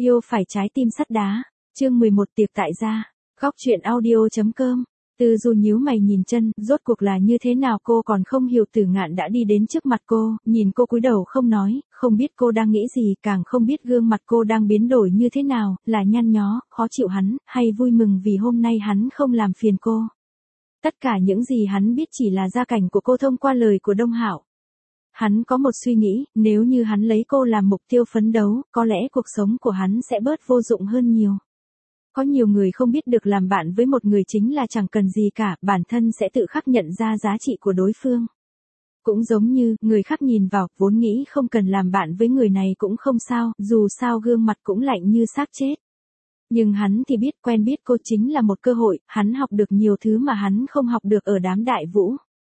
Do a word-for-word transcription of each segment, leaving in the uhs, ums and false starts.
Yêu phải trái tim sắt đá. Chương mười một tiệc tại gia. Góc truyện audio chấm com. Từ Du nhíu mày nhìn chân, rốt cuộc là như thế nào cô còn không hiểu. Tử Ngạn đã đi đến trước mặt cô, nhìn cô cúi đầu không nói, không biết cô đang nghĩ gì, càng không biết gương mặt cô đang biến đổi như thế nào, là nhăn nhó, khó chịu hắn, hay vui mừng vì hôm nay hắn không làm phiền cô. Tất cả những gì hắn biết chỉ là gia cảnh của cô thông qua lời của Đông Hạo. Hắn có một suy nghĩ, nếu như hắn lấy cô làm mục tiêu phấn đấu, có lẽ cuộc sống của hắn sẽ bớt vô dụng hơn nhiều. Có nhiều người không biết được làm bạn với một người chính là chẳng cần gì cả, bản thân sẽ tự khắc nhận ra giá trị của đối phương. Cũng giống như, người khác nhìn vào, vốn nghĩ không cần làm bạn với người này cũng không sao, dù sao gương mặt cũng lạnh như xác chết. Nhưng hắn thì biết quen biết cô chính là một cơ hội, hắn học được nhiều thứ mà hắn không học được ở đám đại vũ.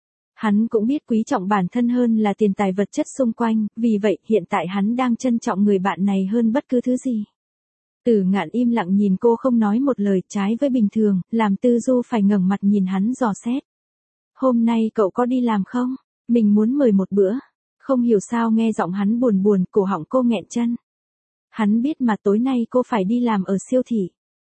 Hắn cũng biết quý trọng bản thân hơn là tiền tài vật chất xung quanh, vì vậy hiện tại hắn đang trân trọng người bạn này hơn bất cứ thứ gì. Tử Ngạn im lặng nhìn cô không nói một lời, trái với bình thường, làm Tư Du phải ngẩng mặt nhìn hắn dò xét. Hôm nay cậu có đi làm không? Mình muốn mời một bữa. Không hiểu sao nghe giọng hắn buồn buồn, cổ họng cô nghẹn chân. Hắn biết mà tối nay cô phải đi làm ở siêu thị.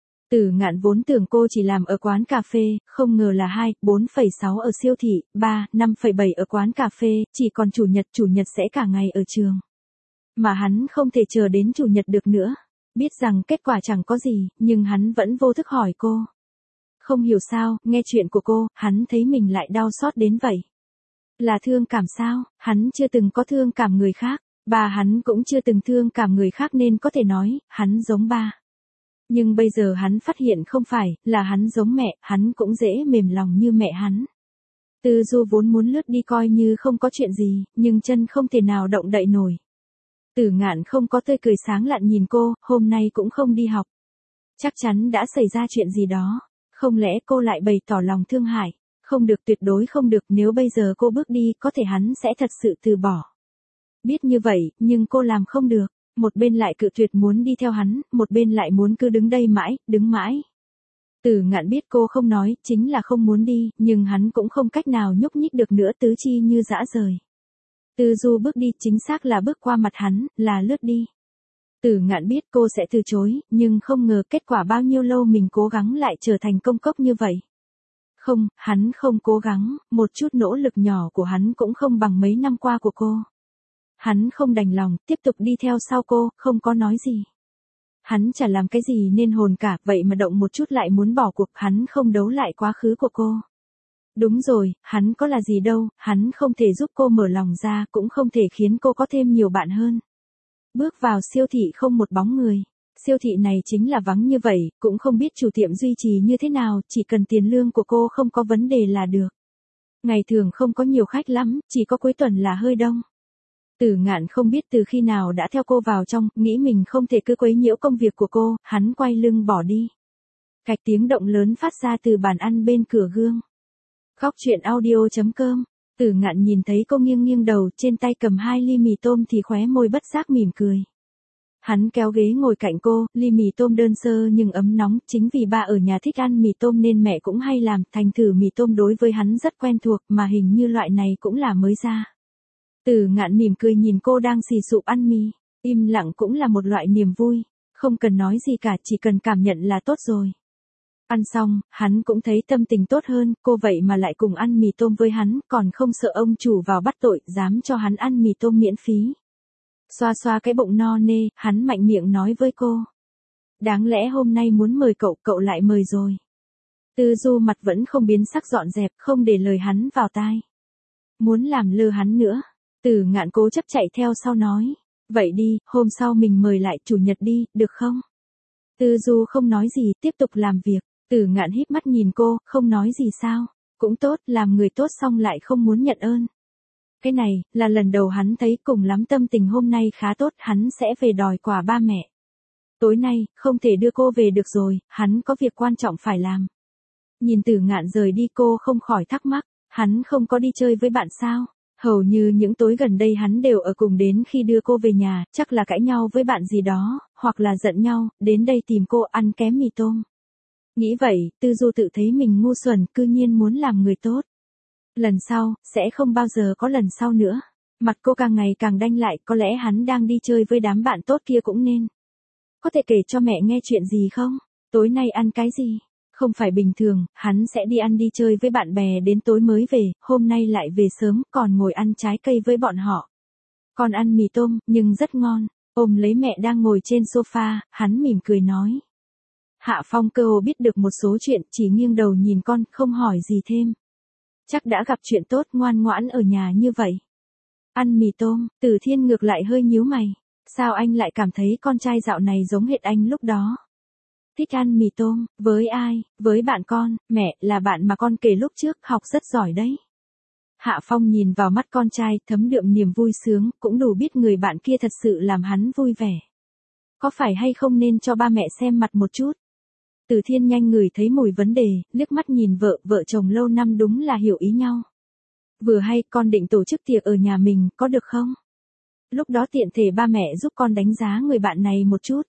Tử Ngạn vốn tưởng cô chỉ làm ở quán cà phê, không ngờ là hai, bốn phẩy sáu ở siêu thị, ba, năm phẩy bảy ở quán cà phê, chỉ còn chủ nhật, chủ nhật sẽ cả ngày ở trường. Mà hắn không thể chờ đến chủ nhật được nữa. Biết rằng kết quả chẳng có gì, nhưng hắn vẫn vô thức hỏi cô. Không hiểu sao, nghe chuyện của cô, hắn thấy mình lại đau xót đến vậy. Là thương cảm sao, hắn chưa từng có thương cảm người khác, bà hắn cũng chưa từng thương cảm người khác nên có thể nói, hắn giống ba. Nhưng bây giờ hắn phát hiện không phải, là hắn giống mẹ, hắn cũng dễ mềm lòng như mẹ hắn. Tư Du vốn muốn lướt đi coi như không có chuyện gì, nhưng chân không thể nào động đậy nổi. Tử Ngạn không có tươi cười sáng lạn nhìn cô, hôm nay cũng không đi học. Chắc chắn đã xảy ra chuyện gì đó, không lẽ cô lại bày tỏ lòng thương hại, không được, tuyệt đối không được, nếu bây giờ cô bước đi có thể hắn sẽ thật sự từ bỏ. Biết như vậy, nhưng cô làm không được, một bên lại cự tuyệt muốn đi theo hắn, một bên lại muốn cứ đứng đây mãi, đứng mãi. Tử Ngạn biết cô không nói, chính là không muốn đi, nhưng hắn cũng không cách nào nhúc nhích được nữa, tứ chi như dã rời. Tư Du bước đi, chính xác là bước qua mặt hắn, là lướt đi. Tử Ngạn biết cô sẽ từ chối, nhưng không ngờ kết quả bao nhiêu lâu mình cố gắng lại trở thành công cốc như vậy. Không, hắn không cố gắng, một chút nỗ lực nhỏ của hắn cũng không bằng mấy năm qua của cô. Hắn không đành lòng, tiếp tục đi theo sau cô, không có nói gì. Hắn chả làm cái gì nên hồn cả, vậy mà động một chút lại muốn bỏ cuộc, hắn không đấu lại quá khứ của cô. Đúng rồi, hắn có là gì đâu, hắn không thể giúp cô mở lòng ra, cũng không thể khiến cô có thêm nhiều bạn hơn. Bước vào siêu thị không một bóng người. Siêu thị này chính là vắng như vậy, cũng không biết chủ tiệm duy trì như thế nào, chỉ cần tiền lương của cô không có vấn đề là được. Ngày thường không có nhiều khách lắm, chỉ có cuối tuần là hơi đông. Tử Ngạn không biết từ khi nào đã theo cô vào trong, nghĩ mình không thể cứ quấy nhiễu công việc của cô, hắn quay lưng bỏ đi. Cạch tiếng động lớn phát ra từ bàn ăn bên cửa gương. Góc truyện audio chấm com. Tử Ngạn nhìn thấy cô nghiêng nghiêng đầu, trên tay cầm hai ly mì tôm thì khóe môi bất giác mỉm cười. Hắn kéo ghế ngồi cạnh cô, ly mì tôm đơn sơ nhưng ấm nóng, chính vì ba ở nhà thích ăn mì tôm nên mẹ cũng hay làm, thành thử mì tôm đối với hắn rất quen thuộc, mà hình như loại này cũng là mới ra. Tử Ngạn mỉm cười nhìn cô đang xì sụp ăn mì, im lặng cũng là một loại niềm vui, không cần nói gì cả, chỉ cần cảm nhận là tốt rồi. Ăn xong, hắn cũng thấy tâm tình tốt hơn, cô vậy mà lại cùng ăn mì tôm với hắn, còn không sợ ông chủ vào bắt tội, dám cho hắn ăn mì tôm miễn phí. Xoa xoa cái bụng no nê, hắn mạnh miệng nói với cô. Đáng lẽ hôm nay muốn mời cậu, cậu lại mời rồi. Tư Du mặt vẫn không biến sắc dọn dẹp, không để lời hắn vào tai. Muốn làm lơ hắn nữa. Tử Ngạn cố chấp chạy theo sau nói. Vậy đi, hôm sau mình mời lại, chủ nhật đi, được không? Tư Du không nói gì, tiếp tục làm việc. Tử Ngạn híp mắt nhìn cô, không nói gì sao? Cũng tốt, làm người tốt xong lại không muốn nhận ơn. Cái này, là lần đầu hắn thấy, cùng lắm tâm tình hôm nay khá tốt, hắn sẽ về đòi quà ba mẹ. Tối nay, không thể đưa cô về được rồi, hắn có việc quan trọng phải làm. Nhìn Tử Ngạn rời đi cô không khỏi thắc mắc, hắn không có đi chơi với bạn sao? Hầu như những tối gần đây hắn đều ở cùng, đến khi đưa cô về nhà, chắc là cãi nhau với bạn gì đó, hoặc là giận nhau, đến đây tìm cô ăn kém mì tôm. Nghĩ vậy, Tư Du tự thấy mình ngu xuẩn, cư nhiên muốn làm người tốt. Lần sau, sẽ không bao giờ có lần sau nữa. Mặt cô càng ngày càng đanh lại, có lẽ hắn đang đi chơi với đám bạn tốt kia cũng nên. Có thể kể cho mẹ nghe chuyện gì không? Tối nay ăn cái gì? Không phải bình thường, hắn sẽ đi ăn đi chơi với bạn bè đến tối mới về, hôm nay lại về sớm, còn ngồi ăn trái cây với bọn họ. Con ăn mì tôm, nhưng rất ngon. Ôm lấy mẹ đang ngồi trên sofa, hắn mỉm cười nói. Hạ Phong cơ hồ biết được một số chuyện, chỉ nghiêng đầu nhìn con, không hỏi gì thêm. Chắc đã gặp chuyện tốt, ngoan ngoãn ở nhà như vậy. Ăn mì tôm, Từ Thiên ngược lại hơi nhíu mày. Sao anh lại cảm thấy con trai dạo này giống hệt anh lúc đó? Thích ăn mì tôm, với ai? Với bạn con, mẹ, là bạn mà con kể lúc trước, học rất giỏi đấy. Hạ Phong nhìn vào mắt con trai, thấm đượm niềm vui sướng, cũng đủ biết người bạn kia thật sự làm hắn vui vẻ. Có phải hay không nên cho ba mẹ xem mặt một chút? Từ Thiên nhanh ngửi thấy mùi vấn đề, liếc mắt nhìn vợ, vợ chồng lâu năm đúng là hiểu ý nhau. Vừa hay con định tổ chức tiệc ở nhà mình, có được không? Lúc đó tiện thể ba mẹ giúp con đánh giá người bạn này một chút.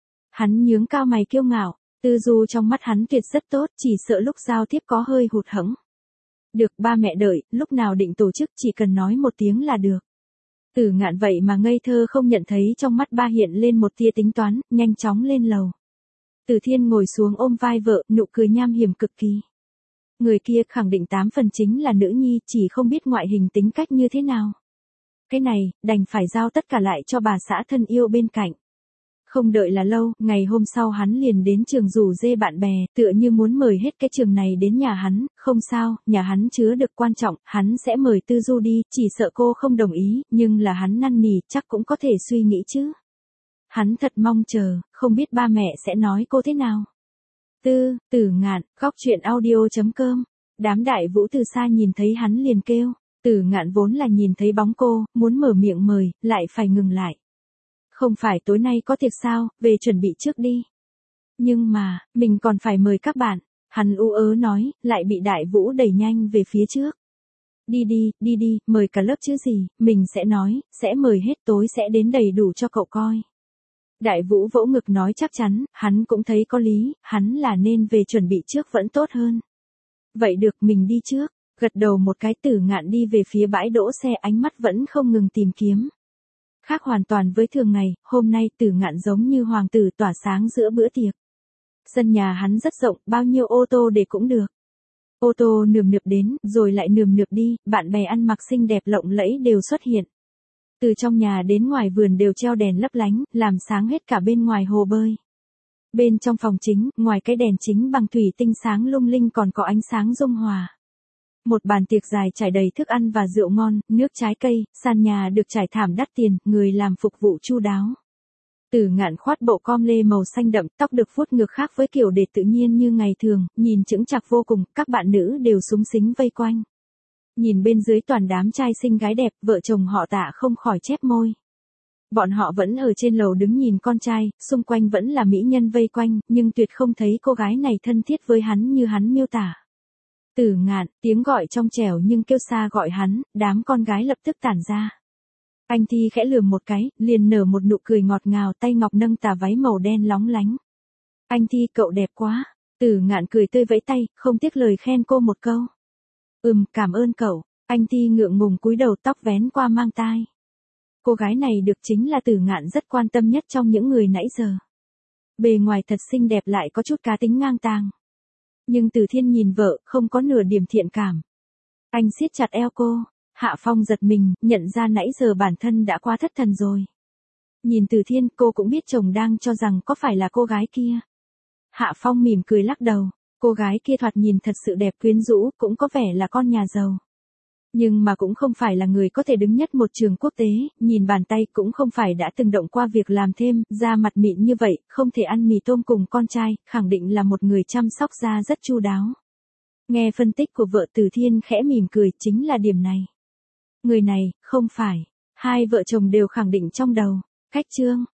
Hắn nhướng cao mày kiêu ngạo, tư du trong mắt hắn tuyệt rất tốt, chỉ sợ lúc giao tiếp có hơi hụt hẫng. Được, ba mẹ đợi, lúc nào định tổ chức chỉ cần nói một tiếng là được. Tử Ngạn vậy mà ngây thơ không nhận thấy trong mắt ba hiện lên một tia tính toán, nhanh chóng lên lầu. Từ Thiên ngồi xuống ôm vai vợ, nụ cười nham hiểm cực kỳ. Người kia khẳng định tám phần chính là nữ nhi, chỉ không biết ngoại hình tính cách như thế nào. Cái này, đành phải giao tất cả lại cho bà xã thân yêu bên cạnh. Không đợi là lâu, ngày hôm sau hắn liền đến trường rủ dê bạn bè, tựa như muốn mời hết cái trường này đến nhà hắn, không sao, nhà hắn chứa được quan trọng, hắn sẽ mời Tư Du đi, chỉ sợ cô không đồng ý, nhưng là hắn năn nỉ, chắc cũng có thể suy nghĩ chứ. Hắn thật mong chờ, không biết ba mẹ sẽ nói cô thế nào. Tư, Tử Ngạn, góc truyện audio chấm com. Đám đại vũ từ xa nhìn thấy hắn liền kêu, Tử Ngạn vốn là nhìn thấy bóng cô, muốn mở miệng mời, lại phải ngừng lại. Không phải tối nay có tiệc sao, về chuẩn bị trước đi. Nhưng mà, mình còn phải mời các bạn, hắn u ớ nói, lại bị đại vũ đẩy nhanh về phía trước. Đi đi, đi đi, mời cả lớp chứ gì, mình sẽ nói, sẽ mời hết tối sẽ đến đầy đủ cho cậu coi. Đại vũ vỗ ngực nói chắc chắn, hắn cũng thấy có lý, hắn là nên về chuẩn bị trước vẫn tốt hơn. Vậy được, mình đi trước, gật đầu một cái. Tử Ngạn đi về phía bãi đỗ xe, ánh mắt vẫn không ngừng tìm kiếm. Khác hoàn toàn với thường ngày, hôm nay Tử Ngạn giống như hoàng tử tỏa sáng giữa bữa tiệc. Sân nhà hắn rất rộng, bao nhiêu ô tô để cũng được. Ô tô nườm nượp đến, rồi lại nườm nượp đi, bạn bè ăn mặc xinh đẹp lộng lẫy đều xuất hiện. Từ trong nhà đến ngoài vườn đều treo đèn lấp lánh, làm sáng hết cả bên ngoài hồ bơi. Bên trong phòng chính, ngoài cái đèn chính bằng thủy tinh sáng lung linh còn có ánh sáng dung hòa. Một bàn tiệc dài trải đầy thức ăn và rượu ngon, nước trái cây, sàn nhà được trải thảm đắt tiền, người làm phục vụ chu đáo. Tử Ngạn khoát bộ com lê màu xanh đậm, tóc được vuốt ngược khác với kiểu để tự nhiên như ngày thường, nhìn chững chạc vô cùng, các bạn nữ đều súng xính vây quanh. Nhìn bên dưới toàn đám trai xinh gái đẹp, vợ chồng họ Tạ không khỏi chép môi. Bọn họ vẫn ở trên lầu đứng nhìn con trai, xung quanh vẫn là mỹ nhân vây quanh, nhưng tuyệt không thấy cô gái này thân thiết với hắn như hắn miêu tả. Tử Ngạn, tiếng gọi trong trẻo nhưng kêu xa gọi hắn, đám con gái lập tức tản ra. Anh Thi khẽ lườm một cái, liền nở một nụ cười ngọt ngào, tay ngọc nâng tà váy màu đen lóng lánh. Anh Thi, cậu đẹp quá. Tử Ngạn cười tươi vẫy tay, không tiếc lời khen cô một câu. Ừm, cảm ơn cậu. Anh Thi ngượng ngùng cúi đầu, tóc vén qua mang tai. Cô gái này được chính là Tử Ngạn rất quan tâm nhất trong những người nãy giờ. Bề ngoài thật xinh đẹp lại có chút cá tính ngang tàng. Nhưng Từ Thiên nhìn vợ, không có nửa điểm thiện cảm. Anh siết chặt eo cô. Hạ Phong giật mình, nhận ra nãy giờ bản thân đã quá thất thần rồi. Nhìn Từ Thiên, cô cũng biết chồng đang cho rằng có phải là cô gái kia. Hạ Phong mỉm cười lắc đầu. Cô gái kia thoạt nhìn thật sự đẹp quyến rũ, cũng có vẻ là con nhà giàu. Nhưng mà cũng không phải là người có thể đứng nhất một trường quốc tế, nhìn bàn tay cũng không phải đã từng động qua việc làm thêm, da mặt mịn như vậy, không thể ăn mì tôm cùng con trai, khẳng định là một người chăm sóc da rất chu đáo. Nghe phân tích của vợ, Từ Thiên khẽ mỉm cười, chính là điểm này. Người này, không phải. Hai vợ chồng đều khẳng định trong đầu. Khách trương,